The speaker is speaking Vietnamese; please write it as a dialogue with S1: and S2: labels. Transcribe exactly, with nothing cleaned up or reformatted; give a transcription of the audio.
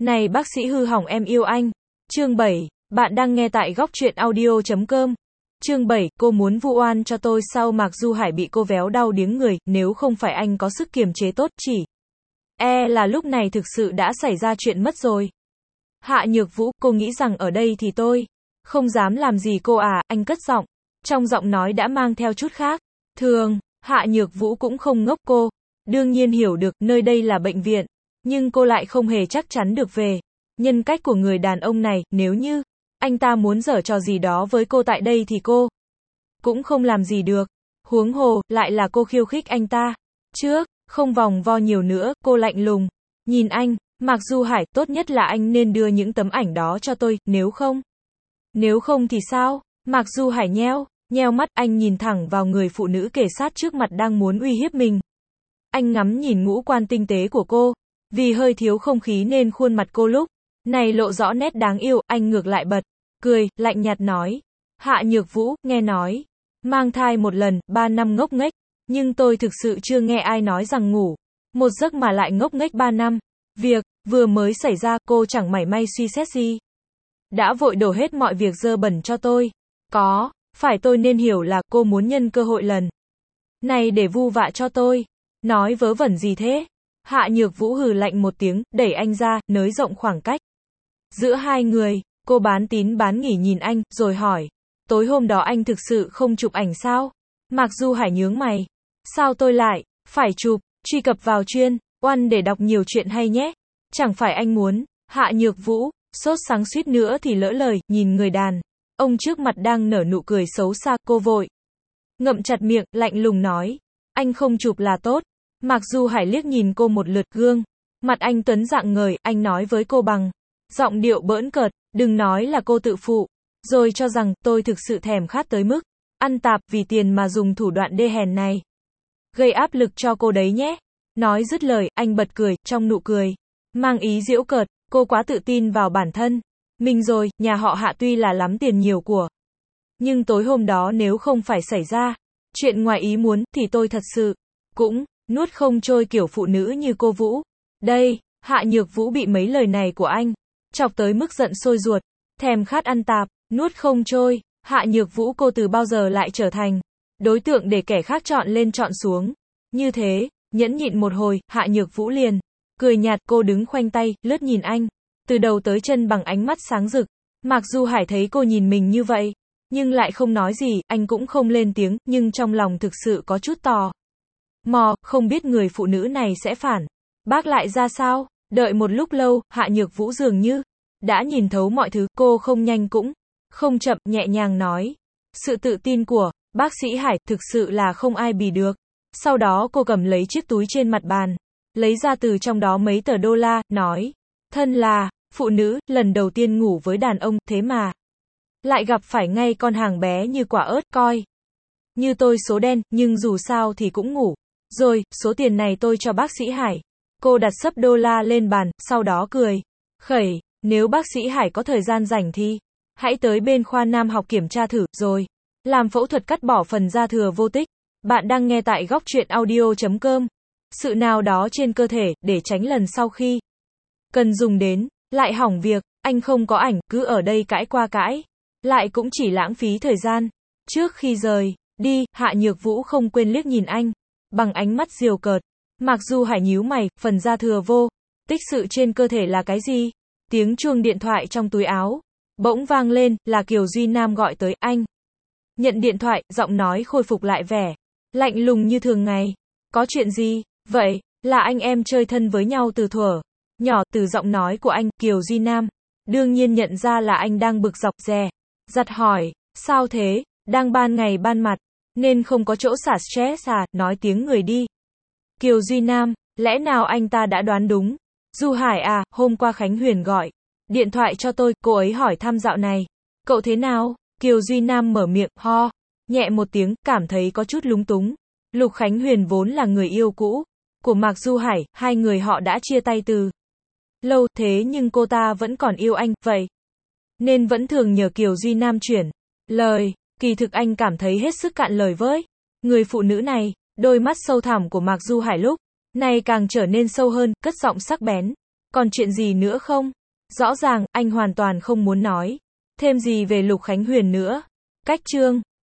S1: Này bác sĩ hư hỏng em yêu anh. Chương bảy, bạn đang nghe tại góc truyện audio chấm com. Chương bảy, cô muốn vu oan cho tôi sao? Mạc Du Hải bị cô véo đau điếng người, nếu không phải anh có sức kiềm chế tốt, chỉ e là lúc này thực sự đã xảy ra chuyện mất rồi. Hạ Nhược Vũ, cô nghĩ rằng ở đây thì tôi không dám làm gì cô à? Anh cất giọng, trong giọng nói đã mang theo chút khác thường. Hạ Nhược Vũ cũng không ngốc, cô đương nhiên hiểu được nơi đây là bệnh viện, nhưng cô lại không hề chắc chắn được về nhân cách của người đàn ông này. Nếu như anh ta muốn giở trò gì đó với cô tại đây thì cô cũng không làm gì được. Huống hồ, lại là cô khiêu khích anh ta. Trước, không vòng vo nhiều nữa, cô lạnh lùng nhìn anh. Mạc Du Hải, tốt nhất là anh nên đưa những tấm ảnh đó cho tôi, nếu không. Nếu không thì sao? Mạc Du Hải nheo, nheo mắt, anh nhìn thẳng vào người phụ nữ kề sát trước mặt đang muốn uy hiếp mình. Anh ngắm nhìn ngũ quan tinh tế của cô, vì hơi thiếu không khí nên khuôn mặt cô lúc này lộ rõ nét đáng yêu. Anh ngược lại bật cười, lạnh nhạt nói: Hạ Nhược Vũ, nghe nói mang thai một lần, ba năm ngốc nghếch, nhưng tôi thực sự chưa nghe ai nói rằng ngủ một giấc mà lại ngốc nghếch ba năm. Việc vừa mới xảy ra, cô chẳng mảy may suy xét gì, đã vội đổ hết mọi việc dơ bẩn cho tôi. Có phải tôi nên hiểu là cô muốn nhân cơ hội lần này để vu vạ cho tôi? Nói vớ vẩn gì thế? Hạ Nhược Vũ hừ lạnh một tiếng, đẩy anh ra, nới rộng khoảng cách giữa hai người. Cô bán tín bán nghi nhìn anh, rồi hỏi: tối hôm đó anh thực sự không chụp ảnh sao? Mạc Du Hải nhướng mày: sao tôi lại phải chụp? Truy cập vào chuyên oan để đọc nhiều chuyện hay nhé. Chẳng phải anh muốn? Hạ Nhược Vũ sốt sắng suýt nữa thì lỡ lời, nhìn người đàn ông trước mặt đang nở nụ cười xấu xa, cô vội ngậm chặt miệng, lạnh lùng nói: anh không chụp là tốt. Mạc Du Hải liếc nhìn cô một lượt, gương mặt anh tuấn rạng ngời. Anh nói với cô bằng giọng điệu bỡn cợt: đừng nói là cô tự phụ rồi cho rằng tôi thực sự thèm khát tới mức ăn tạp vì tiền mà dùng thủ đoạn đê hèn này gây áp lực cho cô đấy nhé. Nói dứt lời, anh bật cười, trong nụ cười mang ý giễu cợt. Cô quá tự tin vào bản thân mình rồi. Nhà họ Hạ tuy là lắm tiền nhiều của, nhưng tối hôm đó nếu không phải xảy ra chuyện ngoài ý muốn thì tôi thật sự cũng nuốt không trôi kiểu phụ nữ như cô Vũ đây. Hạ Nhược Vũ bị mấy lời này của anh chọc tới mức giận sôi ruột. Thèm khát ăn tạp, nuốt không trôi. Hạ Nhược Vũ, cô từ bao giờ lại trở thành đối tượng để kẻ khác chọn lên chọn xuống như thế? Nhẫn nhịn một hồi, Hạ Nhược Vũ liền cười nhạt. Cô đứng khoanh tay, lướt nhìn anh từ đầu tới chân bằng ánh mắt sáng rực. Mạc Du Hải thấy cô nhìn mình như vậy, nhưng lại không nói gì. Anh cũng không lên tiếng, nhưng trong lòng thực sự có chút tò mò, không biết người phụ nữ này sẽ phản bác lại ra sao. Đợi một lúc lâu, Hạ Nhược Vũ dường như đã nhìn thấu mọi thứ. Cô không nhanh cũng không chậm, nhẹ nhàng nói: sự tự tin của bác sĩ Hải thực sự là không ai bì được. Sau đó cô cầm lấy chiếc túi trên mặt bàn, lấy ra từ trong đó mấy tờ đô la, nói: thân là phụ nữ, lần đầu tiên ngủ với đàn ông, thế mà lại gặp phải ngay con hàng bé như quả ớt, coi như tôi số đen, nhưng dù sao thì cũng ngủ rồi, số tiền này tôi cho bác sĩ Hải. Cô đặt xấp đô la lên bàn, sau đó cười khẩy: nếu bác sĩ Hải có thời gian rảnh thì hãy tới bên khoa nam học kiểm tra thử, rồi làm phẫu thuật cắt bỏ phần da thừa vô tích. Bạn đang nghe tại góc truyện audio chấm com. Sự nào đó trên cơ thể, để tránh lần sau khi cần dùng đến lại hỏng việc. Anh không có ảnh, cứ ở đây cãi qua cãi lại cũng chỉ lãng phí thời gian. Trước khi rời đi, Hạ Nhược Vũ không quên liếc nhìn anh bằng ánh mắt giều cợt. Mạc Du Hải nhíu mày, phần da thừa vô tích sự trên cơ thể là cái gì? Tiếng chuông điện thoại trong túi áo bỗng vang lên, là Kiều Duy Nam gọi tới. Anh nhận điện thoại, giọng nói khôi phục lại vẻ lạnh lùng như thường ngày. Có chuyện gì vậy? Là anh em chơi thân với nhau từ thuở nhỏ. Từ giọng nói của anh, Kiều Duy Nam đương nhiên nhận ra là anh đang bực dọc, dè dặt hỏi: sao thế? Đang ban ngày ban mặt nên không có chỗ xả stress à? Nói tiếng người đi. Kiều Duy Nam: lẽ nào anh ta đã đoán đúng? Du Hải à, hôm qua Khánh Huyền gọi điện thoại cho tôi, cô ấy hỏi thăm dạo này cậu thế nào? Kiều Duy Nam mở miệng, ho nhẹ một tiếng, cảm thấy có chút lúng túng. Lục Khánh Huyền vốn là người yêu cũ của Mạc Du Hải, hai người họ đã chia tay từ lâu, thế nhưng cô ta vẫn còn yêu anh, vậy nên vẫn thường nhờ Kiều Duy Nam chuyển lời. Kỳ thực anh cảm thấy hết sức cạn lời với người phụ nữ này. Đôi mắt sâu thẳm của Mạc Du Hải lúc này càng trở nên sâu hơn, cất giọng sắc bén: Còn chuyện gì nữa không? Rõ ràng, anh hoàn toàn không muốn nói thêm gì về Lục Khánh Huyền nữa. Cách chương